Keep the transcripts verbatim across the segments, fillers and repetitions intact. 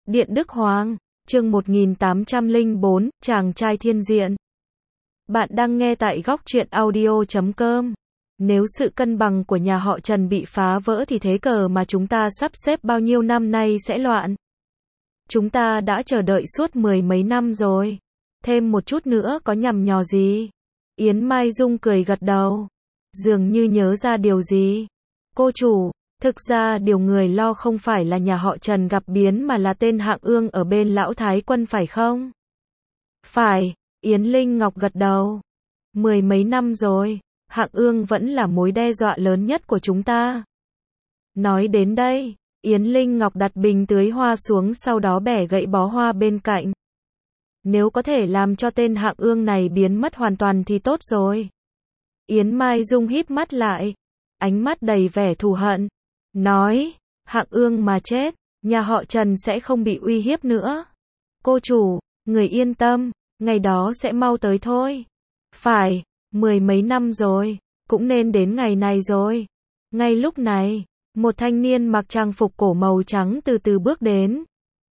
Điện Đức Hoàng, chương một nghìn tám trăm lẻ bốn, chàng trai thiên diện. Bạn đang nghe tại góc truyện audio chấm com. Nếu sự cân bằng của nhà họ Trần bị phá vỡ thì thế cờ mà chúng ta sắp xếp bao nhiêu năm nay sẽ loạn. Chúng ta đã chờ đợi suốt mười mấy năm rồi. Thêm một chút nữa có nhằm nhò gì? Yến Mai Dung cười gật đầu. Dường như nhớ ra điều gì. Cô chủ, thực ra điều người lo không phải là nhà họ Trần gặp biến mà là tên Hạng Ương ở bên lão thái quân phải không? Phải, Yến Linh Ngọc gật đầu. Mười mấy năm rồi, Hạng Ương vẫn là mối đe dọa lớn nhất của chúng ta. Nói đến đây, Yến Linh Ngọc đặt bình tưới hoa xuống sau đó bẻ gậy bó hoa bên cạnh. Nếu có thể làm cho tên Hạng Ương này biến mất hoàn toàn thì tốt rồi. Yến Mai Dung híp mắt lại, ánh mắt đầy vẻ thù hận. Nói, Hạng Ương mà chết, nhà họ Trần sẽ không bị uy hiếp nữa. Cô chủ, người yên tâm, ngày đó sẽ mau tới thôi. Phải, mười mấy năm rồi, cũng nên đến ngày này rồi. Ngay lúc này, một thanh niên mặc trang phục cổ màu trắng từ từ bước đến.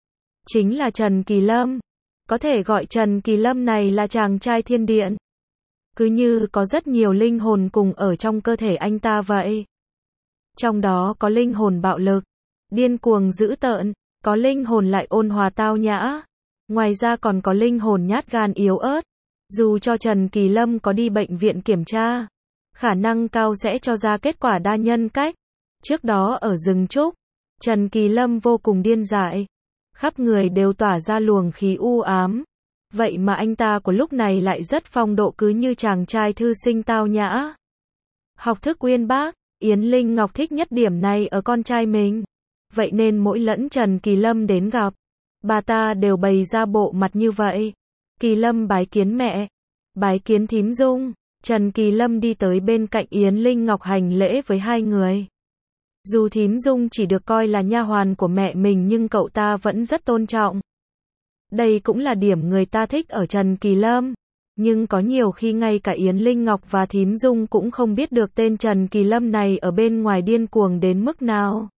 Chính là Trần Kỳ Lâm. Có thể gọi Trần Kỳ Lâm này là chàng trai thiên điện. Cứ như có rất nhiều linh hồn cùng ở trong cơ thể anh ta vậy. Trong đó có linh hồn bạo lực, điên cuồng dữ tợn, có linh hồn lại ôn hòa tao nhã. Ngoài ra còn có linh hồn nhát gan yếu ớt. Dù cho Trần Kỳ Lâm có đi bệnh viện kiểm tra, khả năng cao sẽ cho ra kết quả đa nhân cách. Trước đó ở rừng trúc, Trần Kỳ Lâm vô cùng điên dại. Khắp người đều tỏa ra luồng khí u ám. Vậy mà anh ta của lúc này lại rất phong độ cứ như chàng trai thư sinh tao nhã. Học thức uyên bác, Yến Linh Ngọc thích nhất điểm này ở con trai mình. Vậy nên mỗi lẫn Trần Kỳ Lâm đến gặp, bà ta đều bày ra bộ mặt như vậy. Kỳ Lâm bái kiến mẹ, bái kiến thím Dung. Trần Kỳ Lâm đi tới bên cạnh Yến Linh Ngọc hành lễ với hai người. Dù thím Dung chỉ được coi là nha hoàn của mẹ mình nhưng cậu ta vẫn rất tôn trọng. Đây cũng là điểm người ta thích ở Trần Kỳ Lâm. Nhưng có nhiều khi ngay cả Yến Linh Ngọc và thím Dung cũng không biết được tên Trần Kỳ Lâm này ở bên ngoài điên cuồng đến mức nào.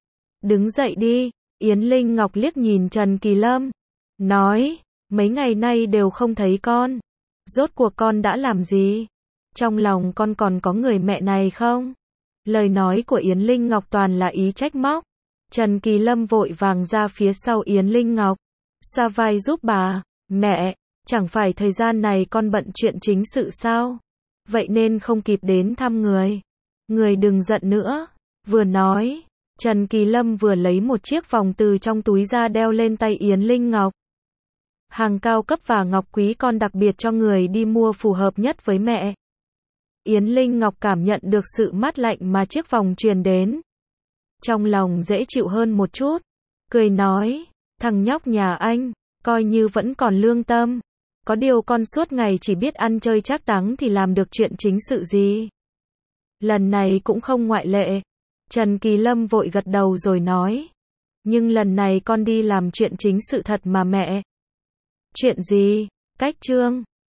Đứng dậy đi, Yến Linh Ngọc liếc nhìn Trần Kỳ Lâm. Nói, mấy ngày nay đều không thấy con. Rốt cuộc con đã làm gì? Trong lòng con còn có người mẹ này không? Lời nói của Yến Linh Ngọc toàn là ý trách móc. Trần Kỳ Lâm vội vàng ra phía sau Yến Linh Ngọc. Xoa vai giúp bà. Mẹ, chẳng phải thời gian này con bận chuyện chính sự sao? Vậy nên không kịp đến thăm người. Người đừng giận nữa. Vừa nói, Trần Kỳ Lâm vừa lấy một chiếc vòng từ trong túi ra đeo lên tay Yến Linh Ngọc. Hàng cao cấp và ngọc quý con đặc biệt cho người đi mua phù hợp nhất với mẹ. Yến Linh Ngọc cảm nhận được sự mát lạnh mà chiếc vòng truyền đến. Trong lòng dễ chịu hơn một chút. Cười nói, thằng nhóc nhà anh, coi như vẫn còn lương tâm. Có điều con suốt ngày chỉ biết ăn chơi trác táng thì làm được chuyện chính sự gì. Lần này cũng không ngoại lệ. Trần Kỳ Lâm vội gật đầu rồi nói. Nhưng lần này con đi làm chuyện chính sự thật mà mẹ. Chuyện gì? Cách trương.